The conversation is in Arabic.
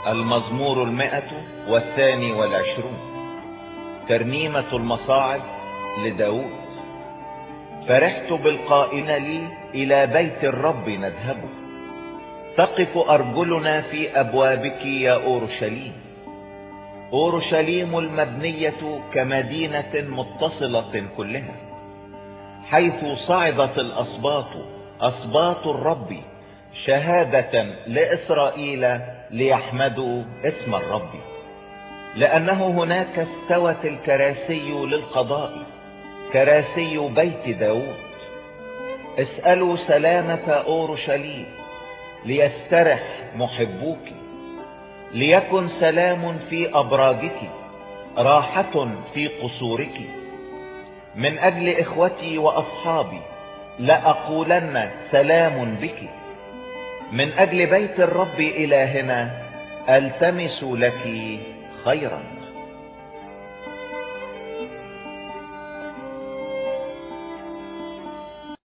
المزمور 122 ترنيمة المصاعد لداود. فرحت بالقائل لي إلى بيت الرب نذهب، تقف أرجلنا في أبوابك يا أورشليم. أورشليم المبنية كمدينة متصلة كلها، حيث صعدت الأسباط، أسباط الرب، شهادة لإسرائيل ليحمدوا اسم الرب. لأنه هناك استوت الكراسي للقضاء، كراسي بيت داود. اسألوا سلامة أورشليم، ليسترح محبوك. ليكن سلام في أبراجك، راحة في قصورك. من أجل إخوتي وأصحابي لأقولن سلام بك. من أجل بيت الرب إلهنا ألتمس لك خيرا.